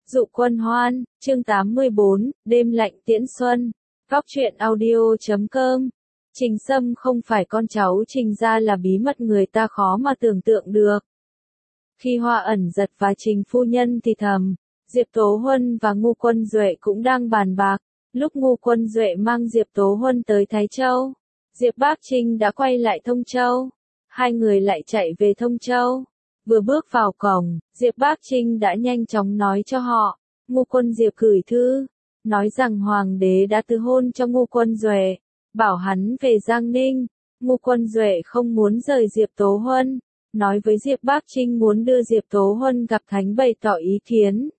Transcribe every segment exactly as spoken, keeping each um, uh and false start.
Dụ Quân Hoan, chương tám mươi bốn, đêm lạnh tiễn xuân. Góc truyện audio chấm com. Trình Sâm không phải con cháu Trình gia là bí mật người ta khó mà tưởng tượng được. Khi Hoa ẩn giật và Trình phu nhân thì thầm, Diệp Tố Huân và Ngô Quân Duệ cũng đang bàn bạc. Lúc Ngô Quân Duệ mang Diệp Tố Huân tới Thái Châu, Diệp Bác Trinh đã quay lại Thông Châu. Hai người lại chạy về Thông Châu. Vừa bước vào cổng, Diệp Bác Trinh đã nhanh chóng nói cho họ, Ngô Quân Diệp gửi thư, nói rằng Hoàng đế đã từ hôn cho Ngô Quân Duệ, bảo hắn về Giang Ninh. Ngô Quân Duệ không muốn rời Diệp Tố Huân, nói với Diệp Bác Trinh muốn đưa Diệp Tố Huân gặp thánh bày tỏ ý kiến.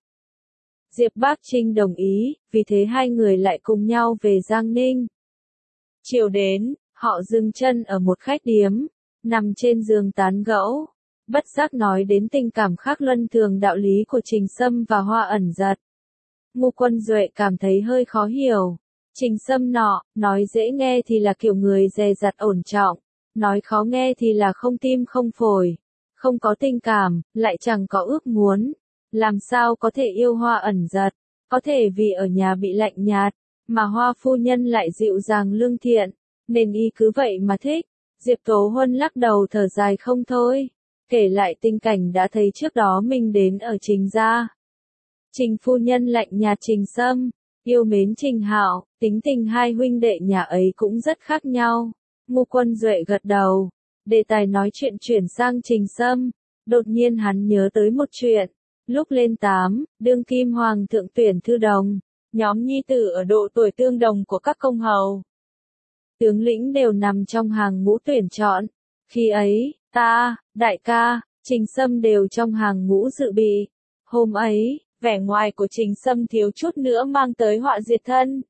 Diệp Bác Trinh đồng ý, vì thế hai người lại cùng nhau về Giang Ninh. Chiều đến, họ dừng chân ở một khách điếm, nằm trên giường tán gẫu. Bất giác nói đến tình cảm khác luân thường đạo lý của Trình Sâm và Hoa ẩn giật. Ngô Quân Duệ cảm thấy hơi khó hiểu. Trình Sâm nọ, nói dễ nghe thì là kiểu người dè dặt ổn trọng, nói khó nghe thì là không tim không phổi, không có tình cảm, lại chẳng có ước muốn. Làm sao có thể yêu Hoa ẩn giật, có thể vì ở nhà bị lạnh nhạt, mà Hoa phu nhân lại dịu dàng lương thiện, nên y cứ vậy mà thích. Diệp Tố Huân lắc đầu thở dài không thôi. Kể lại tình cảnh đã thấy trước đó mình đến ở Trình gia. Trình phu nhân lạnh nhạt Trình Sâm, yêu mến Trình Hạo, tính tình hai huynh đệ nhà ấy cũng rất khác nhau. Ngô Quân Duệ gật đầu, đề tài nói chuyện chuyển sang Trình Sâm, đột nhiên hắn nhớ tới một chuyện. Lúc lên tám, đương kim hoàng thượng tuyển thư đồng, nhóm nhi tử ở độ tuổi tương đồng của các công hầu, tướng lĩnh đều nằm trong hàng ngũ tuyển chọn. Khi ấy, ta, đại ca, Trình Sâm đều trong hàng ngũ dự bị. Hôm ấy, vẻ ngoài của Trình Sâm thiếu chút nữa mang tới họa diệt thân.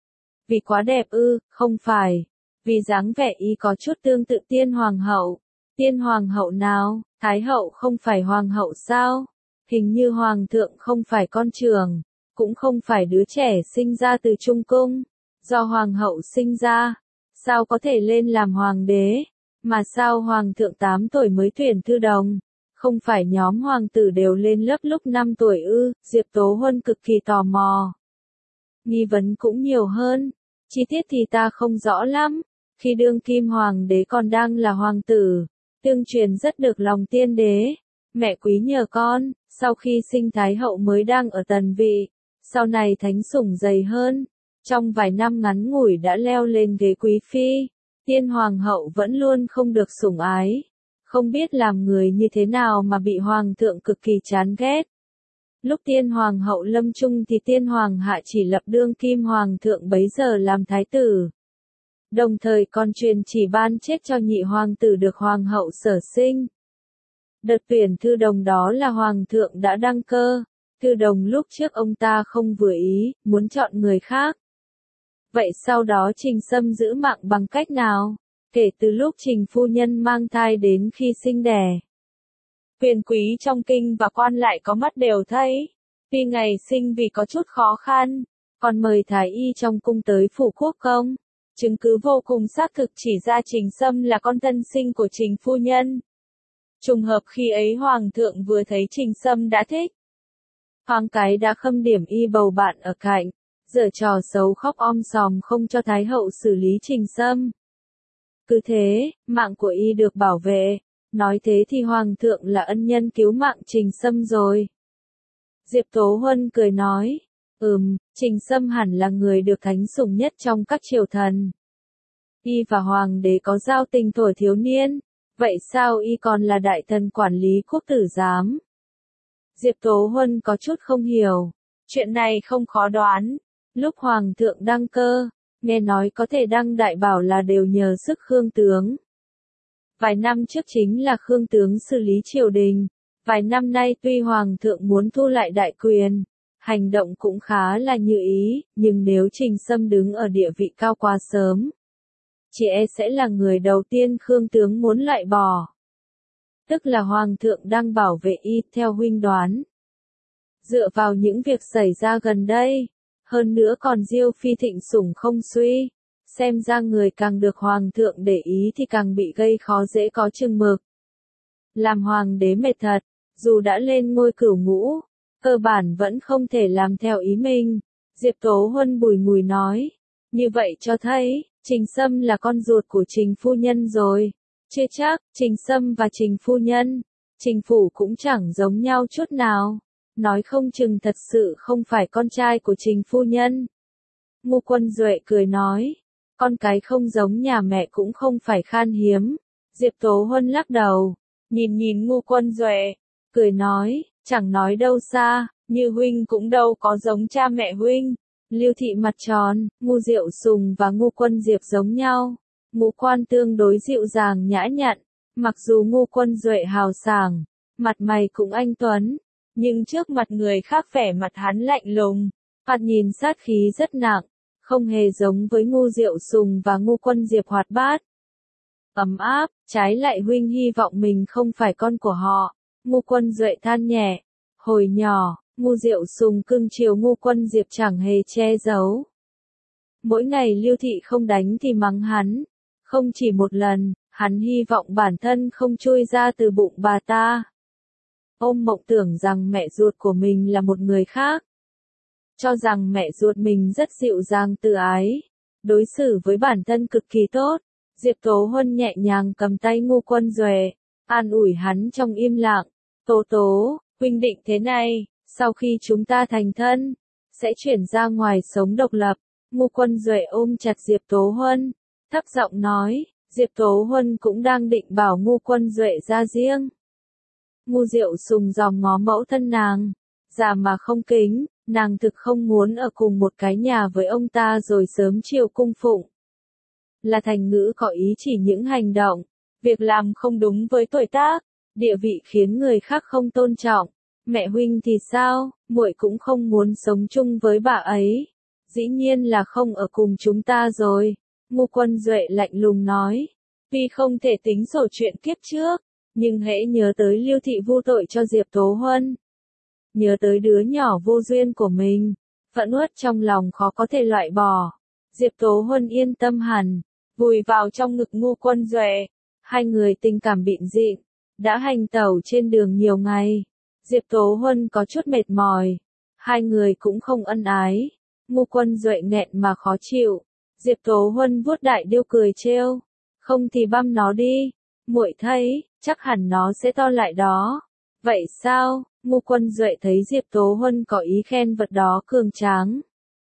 Vì quá đẹp ư, không phải. Vì dáng vẻ y có chút tương tự tiên hoàng hậu. Tiên hoàng hậu nào, thái hậu không phải hoàng hậu sao? Hình như hoàng thượng không phải con trưởng, cũng không phải đứa trẻ sinh ra từ trung cung. Do hoàng hậu sinh ra, sao có thể lên làm hoàng đế? Mà sao hoàng thượng tám tuổi mới tuyển thư đồng? Không phải nhóm hoàng tử đều lên lớp lúc năm tuổi ư? Diệp Tố Huân cực kỳ tò mò. Nghi vấn cũng nhiều hơn. Chi tiết thì ta không rõ lắm. Khi đương kim hoàng đế còn đang là hoàng tử, tương truyền rất được lòng tiên đế. Mẹ quý nhờ con, sau khi sinh thái hậu mới đang ở tần vị. Sau này thánh sủng dày hơn. Trong vài năm ngắn ngủi đã leo lên ghế quý phi. Tiên hoàng hậu vẫn luôn không được sủng ái, không biết làm người như thế nào mà bị hoàng thượng cực kỳ chán ghét. Lúc tiên hoàng hậu lâm chung thì tiên hoàng hạ chỉ lập đương kim hoàng thượng bấy giờ làm thái tử. Đồng thời còn truyền chỉ ban chết cho nhị hoàng tử được hoàng hậu sở sinh. Đợt tuyển thư đồng đó là hoàng thượng đã đăng cơ, thư đồng lúc trước ông ta không vừa ý, muốn chọn người khác. Vậy sau đó Trình Sâm giữ mạng bằng cách nào? Kể từ lúc Trình phu nhân mang thai đến khi sinh đẻ, quyền quý trong kinh và quan lại có mắt đều thấy. Tuy ngày sinh vì có chút khó khăn, còn mời thái y trong cung tới phủ quốc công. Chứng cứ vô cùng xác thực chỉ ra Trình Sâm là con thân sinh của Trình phu nhân. Trùng hợp khi ấy hoàng thượng vừa thấy Trình Sâm đã thích. Thoáng cái đã khâm điểm y bầu bạn ở cạnh. Giở trò xấu khóc om sòm không cho thái hậu xử lý Trình Sâm. Cứ thế, mạng của y được bảo vệ. Nói thế thì hoàng thượng là ân nhân cứu mạng Trình Sâm rồi. Diệp Tố Huân cười nói, ừm, Trình Sâm hẳn là người được thánh sủng nhất trong các triều thần. Y và hoàng đế có giao tình thuở thiếu niên, vậy sao y còn là đại thần quản lý quốc tử giám? Diệp Tố Huân có chút không hiểu, chuyện này không khó đoán. Lúc hoàng thượng đăng cơ, nghe nói có thể đăng đại bảo là đều nhờ sức Khương tướng. Vài năm trước chính là Khương tướng xử lý triều đình, vài năm nay tuy hoàng thượng muốn thu lại đại quyền, hành động cũng khá là như ý, nhưng nếu Trình Sâm đứng ở địa vị cao quá sớm, chỉ e sẽ là người đầu tiên Khương tướng muốn loại bỏ. Tức là hoàng thượng đang bảo vệ y theo huynh đoán. Dựa vào những việc xảy ra gần đây, hơn nữa còn Diêu phi thịnh sủng không suy, xem ra người càng được hoàng thượng để ý thì càng bị gây khó dễ có chừng mực. Làm hoàng đế mệt thật, dù đã lên ngôi cửu ngũ, cơ bản vẫn không thể làm theo ý mình. Diệp Tố Huân bùi ngùi nói, như vậy cho thấy, Trình Sâm là con ruột của Trình phu nhân rồi. Chưa chắc, Trình Sâm và Trình phu nhân, Trình phủ cũng chẳng giống nhau chút nào. Nói không chừng thật sự không phải con trai của Trình phu nhân. Ngô Quân Duệ cười nói, con cái không giống nhà mẹ cũng không phải khan hiếm. Diệp Tố Huân lắc đầu, nhìn nhìn Ngô Quân Duệ, cười nói, chẳng nói đâu xa, như huynh cũng đâu có giống cha mẹ huynh. Lưu Thị mặt tròn, Ngô Diệu Sùng và Ngô Quân Diệp giống nhau. Ngũ quan tương đối dịu dàng nhã nhặn, mặc dù Ngô Quân Duệ hào sảng, mặt mày cũng anh tuấn, nhưng trước mặt người khác vẻ mặt hắn lạnh lùng, mặt nhìn sát khí rất nặng, không hề giống với Ngô Diệu Sùng và Ngô Quân Diệp hoạt bát. Ấm áp, trái lại huynh hy vọng mình không phải con của họ. Ngô Quân Duệ than nhẹ, hồi nhỏ, Ngô Diệu Sùng cưng chiều Ngô Quân Diệp chẳng hề che giấu. Mỗi ngày Lưu Thị không đánh thì mắng hắn, không chỉ một lần, hắn hy vọng bản thân không chui ra từ bụng bà ta. Ông mộng tưởng rằng mẹ ruột của mình là một người khác. Cho rằng mẹ ruột mình rất dịu dàng từ ái, đối xử với bản thân cực kỳ tốt. Diệp Tố Huân nhẹ nhàng cầm tay Ngô Quân Duệ, an ủi hắn trong im lặng. Tố Tố, huynh định thế này, sau khi chúng ta thành thân, sẽ chuyển ra ngoài sống độc lập. Ngô Quân Duệ ôm chặt Diệp Tố Huân, thấp giọng nói, Diệp Tố Huân cũng đang định bảo Ngô Quân Duệ ra riêng. Ngô Diệu Sùng dòm ngó mẫu thân nàng, già mà không kính, nàng thực không muốn ở cùng một cái nhà với ông ta rồi sớm chiều cung phụng. Là thành ngữ có ý chỉ những hành động, việc làm không đúng với tuổi tác, địa vị khiến người khác không tôn trọng. Mẹ huynh thì sao, muội cũng không muốn sống chung với bà ấy. Dĩ nhiên là không ở cùng chúng ta rồi. Ngô Quân Duệ lạnh lùng nói, tuy không thể tính sổ chuyện kiếp trước, nhưng hễ nhớ tới Lưu Thị vu tội cho Diệp Tố Huân, nhớ tới đứa nhỏ vô duyên của mình, phẫn uất trong lòng khó có thể loại bỏ. Diệp Tố Huân yên tâm hẳn, vùi vào trong ngực Ngô Quân Duệ, hai người tình cảm bịn dịn, đã hành tẩu trên đường nhiều ngày. Diệp Tố Huân có chút mệt mỏi, hai người cũng không ân ái. Ngô Quân Duệ nghẹn mà khó chịu. Diệp Tố Huân vuốt đại điêu cười trêu, không thì băm nó đi, muội thấy, chắc hẳn nó sẽ to lại đó. Vậy sao? Ngô Quân Duệ thấy Diệp Tố Huân có ý khen vật đó cường tráng,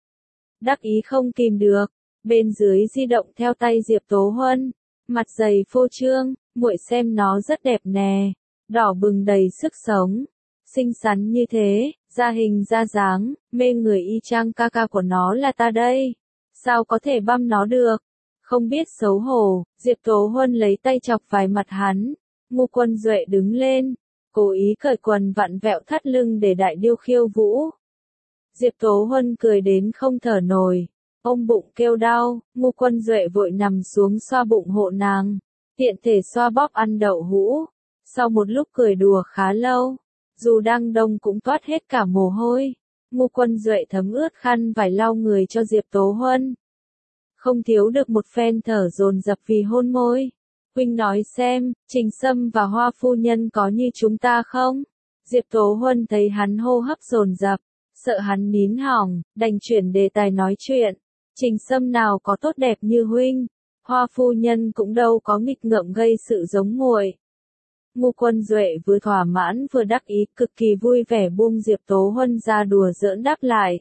đắc ý không kìm được, bên dưới di động theo tay Diệp Tố Huân, mặt dày phô trương, muội xem nó rất đẹp nè, đỏ bừng đầy sức sống, xinh xắn như thế, da hình da dáng, mê người y chang ca ca của nó là ta đây, sao có thể băm nó được, không biết xấu hổ. Diệp Tố Huân lấy tay chọc vài mặt hắn. Ngô Quân Duệ đứng lên, cố ý cởi quần vặn vẹo thắt lưng để đại điêu khiêu vũ. Diệp Tố Huân cười đến không thở nổi, ôm bụng kêu đau. Ngô Quân Duệ vội nằm xuống xoa bụng hộ nàng, tiện thể xoa bóp ăn đậu hũ. Sau một lúc cười đùa khá lâu, dù đang đông cũng toát hết cả mồ hôi, Ngô Quân Duệ thấm ướt khăn vải lau người cho Diệp Tố Huân. Không thiếu được một phen thở dồn dập vì hôn môi. Huynh nói xem, Trình Sâm và Hoa phu nhân có như chúng ta không? Diệp Tố Huân thấy hắn hô hấp dồn dập, sợ hắn nín hỏng, đành chuyển đề tài nói chuyện. Trình Sâm nào có tốt đẹp như huynh, Hoa phu nhân cũng đâu có nghịch ngợm gây sự giống muội. Ngô Quân Duệ vừa thỏa mãn vừa đắc ý, cực kỳ vui vẻ buông Diệp Tố Huân ra đùa giỡn đáp lại.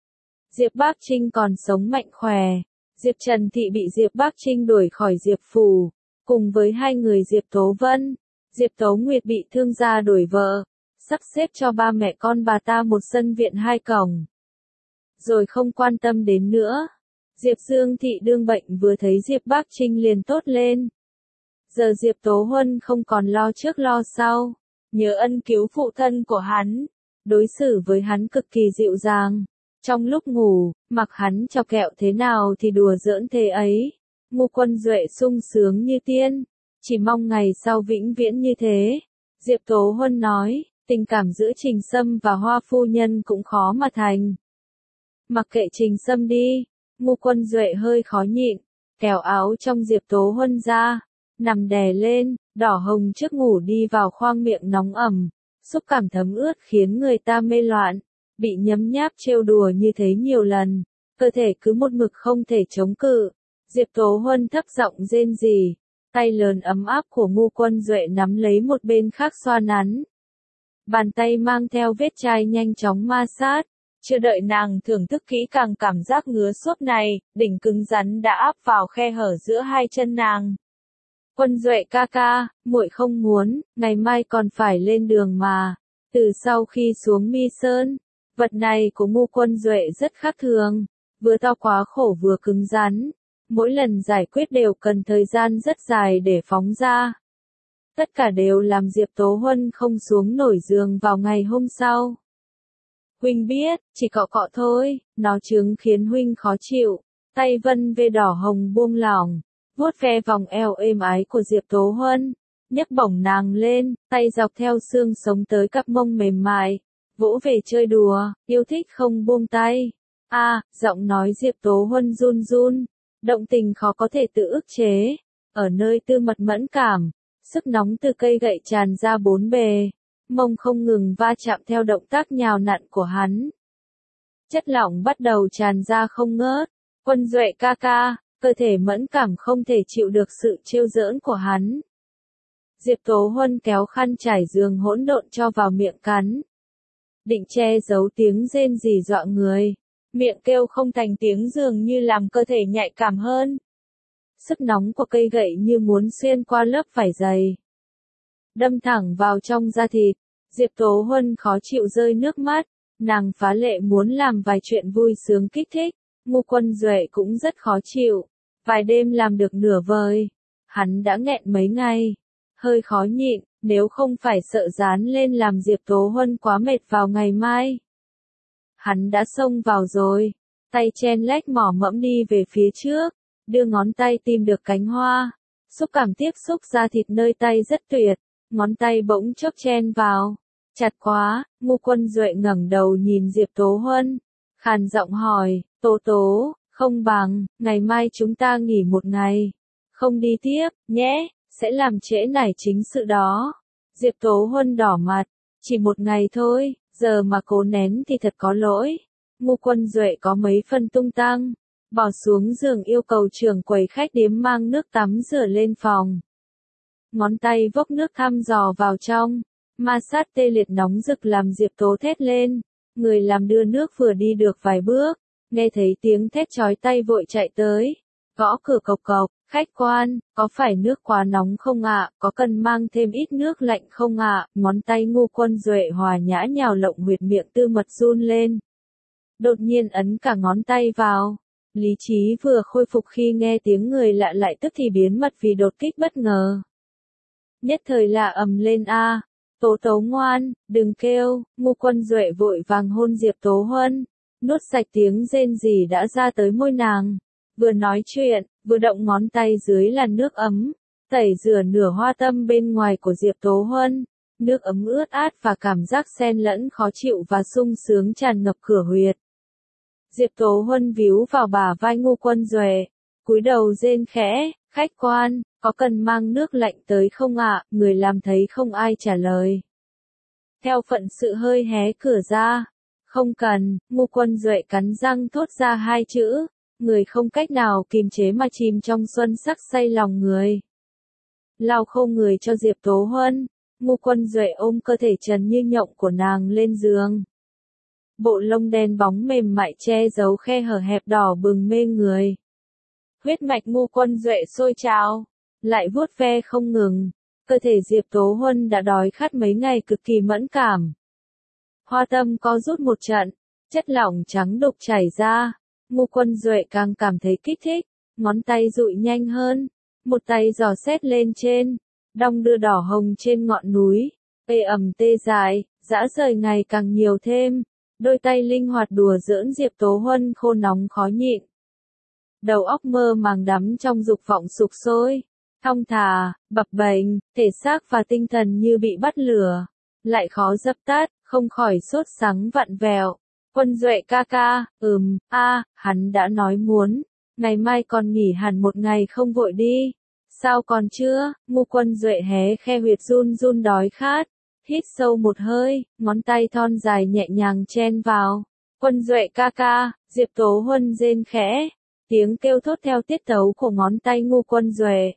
Diệp Bác Trinh còn sống mạnh khỏe. Diệp Trần Thị bị Diệp Bác Trinh đuổi khỏi Diệp phủ, cùng với hai người Diệp Tố Vân, Diệp Tố Nguyệt bị thương gia đuổi vợ, sắp xếp cho ba mẹ con bà ta một sân viện hai cổng. Rồi không quan tâm đến nữa. Diệp Dương Thị đương bệnh vừa thấy Diệp Bác Trinh liền tốt lên. Giờ Diệp Tố Huân không còn lo trước lo sau, nhớ ân cứu phụ thân của hắn, đối xử với hắn cực kỳ dịu dàng. Trong lúc ngủ, mặc hắn cho kẹo thế nào thì đùa giỡn thế ấy. Ngô Quân Duệ sung sướng như tiên, chỉ mong ngày sau vĩnh viễn như thế. Diệp Tố Huân nói, tình cảm giữa Trình Sâm và Hoa phu nhân cũng khó mà thành. Mặc kệ Trình Sâm đi. Ngô Quân Duệ hơi khó nhịn, kéo áo trong Diệp Tố Huân ra, nằm đè lên, đỏ hồng trước ngủ đi vào khoang miệng nóng ẩm, xúc cảm thấm ướt khiến người ta mê loạn, bị nhấm nháp trêu đùa như thế nhiều lần, cơ thể cứ một mực không thể chống cự. Diệp Tố Huân thấp giọng rên rỉ, tay lớn ấm áp của Ngô Quân Duệ nắm lấy một bên khác xoa nắn. Bàn tay mang theo vết chai nhanh chóng ma sát, chưa đợi nàng thưởng thức kỹ càng cảm giác ngứa xốp này, đỉnh cứng rắn đã áp vào khe hở giữa hai chân nàng. Quân Duệ ca ca, muội không muốn, ngày mai còn phải lên đường mà. Từ sau khi xuống Mi Sơn, vật này của Ngô Quân Duệ rất khác thường, vừa to quá khổ vừa cứng rắn. Mỗi lần giải quyết đều cần thời gian rất dài để phóng ra. Tất cả đều làm Diệp Tố Huân không xuống nổi giường vào ngày hôm sau. Huynh biết, chỉ cọ cọ thôi, nó chứng khiến Huynh khó chịu. Tay Vân Vê đỏ hồng buông lỏng, vuốt ve vòng eo êm ái của Diệp Tố Huân, nhấc bổng nàng lên, tay dọc theo xương sống tới cặp mông mềm mại, vỗ về chơi đùa, yêu thích không buông tay. A, à, giọng nói Diệp Tố Huân run run, động tình khó có thể tự ức chế, ở nơi tư mật mẫn cảm, sức nóng từ cây gậy tràn ra bốn bề, mông không ngừng va chạm theo động tác nhào nặn của hắn. Chất lỏng bắt đầu tràn ra không ngớt, Quân Duệ ca ca, cơ thể mẫn cảm không thể chịu được sự trêu giỡn của hắn. Diệp Tố Huân kéo khăn trải giường hỗn độn cho vào miệng cắn. Định che giấu tiếng rên rỉ dọa người, miệng kêu không thành tiếng dường như làm cơ thể nhạy cảm hơn. Sức nóng của cây gậy như muốn xuyên qua lớp vải dày, đâm thẳng vào trong da thịt. Diệp Tố Huân khó chịu rơi nước mắt, nàng phá lệ muốn làm vài chuyện vui sướng kích thích. Ngô Quân Duệ cũng rất khó chịu, vài đêm làm được nửa vời, hắn đã nghẹn mấy ngày, hơi khó nhịn, nếu không phải sợ dán lên làm Diệp Tố Huân quá mệt vào ngày mai. Hắn đã xông vào rồi, tay chen lách mỏ mẫm đi về phía trước, đưa ngón tay tìm được cánh hoa, xúc cảm tiếp xúc da thịt nơi tay rất tuyệt, ngón tay bỗng chốc chen vào, chặt quá. Ngô Quân Duệ ngẩng đầu nhìn Diệp Tố Huân, khàn giọng hỏi, Tố Tố, không bằng, ngày mai chúng ta nghỉ một ngày, không đi tiếp, nhé, sẽ làm trễ nải chính sự đó. Diệp Tố Huân đỏ mặt, chỉ một ngày thôi, giờ mà cố nén thì thật có lỗi. Ngô Quân Duệ có mấy phân tung tăng, bỏ xuống giường yêu cầu trưởng quầy khách điếm mang nước tắm rửa lên phòng. Ngón tay vốc nước thăm dò vào trong, ma sát tê liệt nóng rực làm Diệp Tố thét lên. Người làm đưa nước vừa đi được vài bước, nghe thấy tiếng thét chói tai vội chạy tới, gõ cửa cộc cộc, khách quan, có phải nước quá nóng không ạ, có cần mang thêm ít nước lạnh không ạ, ngón tay Ngô Quân Duệ hòa nhã nhào lộng huyệt miệng tư mật run lên. Đột nhiên ấn cả ngón tay vào, lý trí vừa khôi phục khi nghe tiếng người lạ lại tức thì biến mất vì đột kích bất ngờ. Nhất thời là ầm lên a. Tố Tố ngoan, đừng kêu. Ngô Quân Duệ vội vàng hôn Diệp Tố Huân, nuốt sạch tiếng rên rỉ đã ra tới môi nàng. Vừa nói chuyện, vừa động ngón tay dưới làn nước ấm, tẩy rửa nửa hoa tâm bên ngoài của Diệp Tố Huân. Nước ấm ướt át và cảm giác xen lẫn khó chịu và sung sướng tràn ngập cửa huyệt. Diệp Tố Huân víu vào bả vai Ngô Quân Duệ, cúi đầu rên khẽ, khách quan, có cần mang nước lạnh tới không ạ? Người làm thấy không ai trả lời. Theo phận sự hơi hé cửa ra. Không cần. Ngô Quân Duệ cắn răng thốt ra hai chữ. Người không cách nào kìm chế mà chìm trong xuân sắc say lòng người. Lau khô người cho Diệp Tố Huân. Ngô Quân Duệ ôm cơ thể trần như nhộng của nàng lên giường. Bộ lông đen bóng mềm mại che giấu khe hở hẹp đỏ bừng mê người. Huyết mạch Ngô Quân Duệ sôi trào, lại vuốt ve không ngừng. Cơ thể Diệp Tố Huân đã đói khát mấy ngày cực kỳ mẫn cảm. Hoa tâm co rút một trận, chất lỏng trắng đục chảy ra. Ngô Quân Duệ càng cảm thấy kích thích, ngón tay dụi nhanh hơn, một tay dò xét lên trên, đong đưa đỏ hồng trên ngọn núi, ê ẩm tê dại, dã rời ngày càng nhiều thêm. Đôi tay linh hoạt đùa giỡn Diệp Tố Huân khô nóng khó nhịn. Đầu óc mơ màng đắm trong dục vọng sục sôi, thong thả, bập bềnh, thể xác và tinh thần như bị bắt lửa, lại khó dập tắt, không khỏi sốt sắng vặn vẹo. Quân Duệ ca ca, ừm, a, hắn đã nói muốn, ngày mai còn nghỉ hẳn một ngày không vội đi. Sao còn chưa? Ngô Quân Duệ hé khe huyệt run run đói khát, hít sâu một hơi, ngón tay thon dài nhẹ nhàng chen vào. Quân Duệ ca ca, Diệp Tố Huân rên khẽ, tiếng kêu thốt theo tiết tấu của ngón tay Ngô Quân Duệ.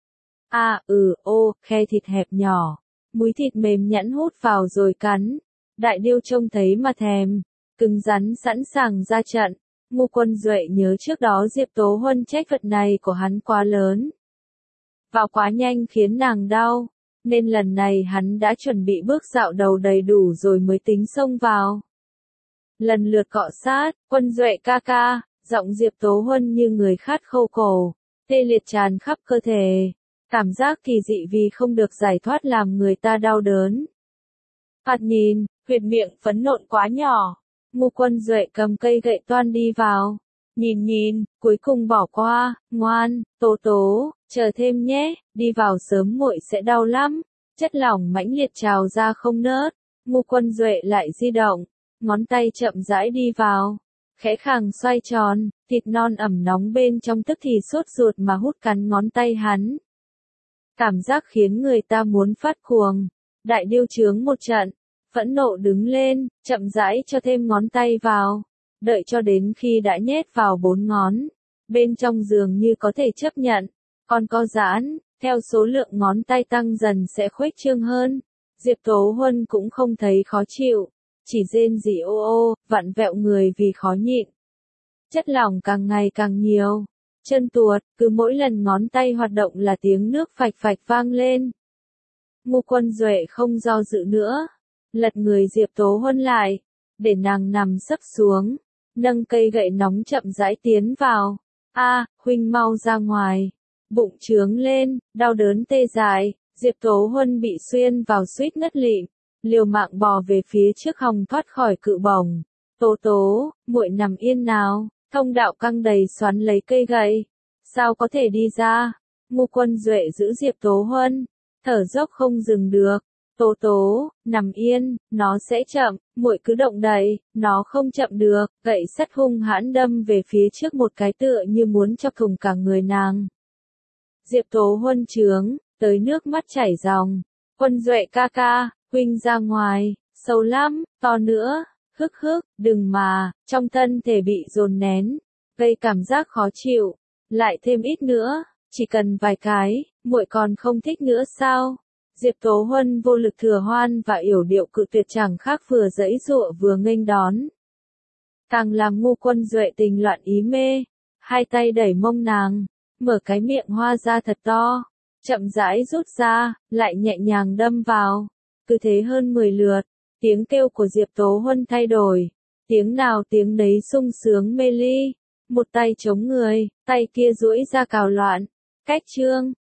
À, ừ, ô, khe thịt hẹp nhỏ, múi thịt mềm nhẵn hút vào rồi cắn. Đại điêu trông thấy mà thèm, cứng rắn sẵn sàng ra trận. Ngô Quân Duệ nhớ trước đó Diệp Tố Huân trách vật này của hắn quá lớn. Vào quá nhanh khiến nàng đau, nên lần này hắn đã chuẩn bị bước dạo đầu đầy đủ rồi mới tính xông vào. Lần lượt cọ sát, Quân Duệ ca ca, giọng Diệp Tố Huân như người khát khâu cổ, tê liệt tràn khắp cơ thể. Cảm giác kỳ dị vì không được giải thoát làm người ta đau đớn. Phạt nhìn, huyệt miệng phấn nộn quá nhỏ. Ngô Quân Duệ cầm cây gậy toan đi vào. Nhìn nhìn, cuối cùng bỏ qua, ngoan, Tố Tố, chờ thêm nhé, đi vào sớm muội sẽ đau lắm. Chất lỏng mãnh liệt trào ra không nớt. Ngô Quân Duệ lại di động, ngón tay chậm rãi đi vào. Khẽ khàng xoay tròn, thịt non ẩm nóng bên trong tức thì sốt ruột mà hút cắn ngón tay hắn. Cảm giác khiến người ta muốn phát cuồng. Đại điêu chướng một trận, phẫn nộ đứng lên, chậm rãi cho thêm ngón tay vào. Đợi cho đến khi đã nhét vào bốn ngón, bên trong dường như có thể chấp nhận. Còn có giãn, theo số lượng ngón tay tăng dần sẽ khuếch trương hơn. Diệp Tố Huân cũng không thấy khó chịu, chỉ rên rỉ ô ô, vặn vẹo người vì khó nhịn. Chất lỏng càng ngày càng nhiều. Chân tuột, cứ mỗi lần ngón tay hoạt động là tiếng nước phạch phạch vang lên. Ngô Quân Duệ không do dự nữa, lật người Diệp Tố Huân lại, để nàng nằm sấp xuống, nâng cây gậy nóng chậm rãi tiến vào. A, huynh mau ra ngoài. Bụng trướng lên, đau đớn tê dại, Diệp Tố Huân bị xuyên vào suýt ngất lịm, liều mạng bò về phía trước hòng thoát khỏi cự bổng. Tố Tố, muội nằm yên nào. Thông đạo căng đầy xoắn lấy cây gậy. Sao có thể đi ra? Ngô Quân Duệ giữ Diệp Tố Huân, thở dốc không dừng được. Tố Tố, nằm yên, nó sẽ chậm, muội cứ động đậy, nó không chậm được. Gậy sắt hung hãn đâm về phía trước một cái tựa như muốn chọc thủng cả người nàng. Diệp Tố Huân trướng, tới nước mắt chảy ròng. Quân Duệ ca ca, huynh ra ngoài, sâu lắm, to nữa. Hức hức, đừng mà, trong thân thể bị dồn nén, gây cảm giác khó chịu, lại thêm ít nữa, chỉ cần vài cái, muội còn không thích nữa sao? Diệp Tố Huân vô lực thừa hoan và yểu điệu cự tuyệt chẳng khác vừa giãy giụa vừa nghênh đón. Càng làm Ngô Quân Duệ tình loạn ý mê, hai tay đẩy mông nàng, mở cái miệng hoa ra thật to, chậm rãi rút ra, lại nhẹ nhàng đâm vào, cứ thế hơn mười lượt. Tiếng kêu của Diệp Tố Huân thay đổi, tiếng nào tiếng nấy sung sướng mê ly, một tay chống người, tay kia duỗi ra cào loạn, cách chương,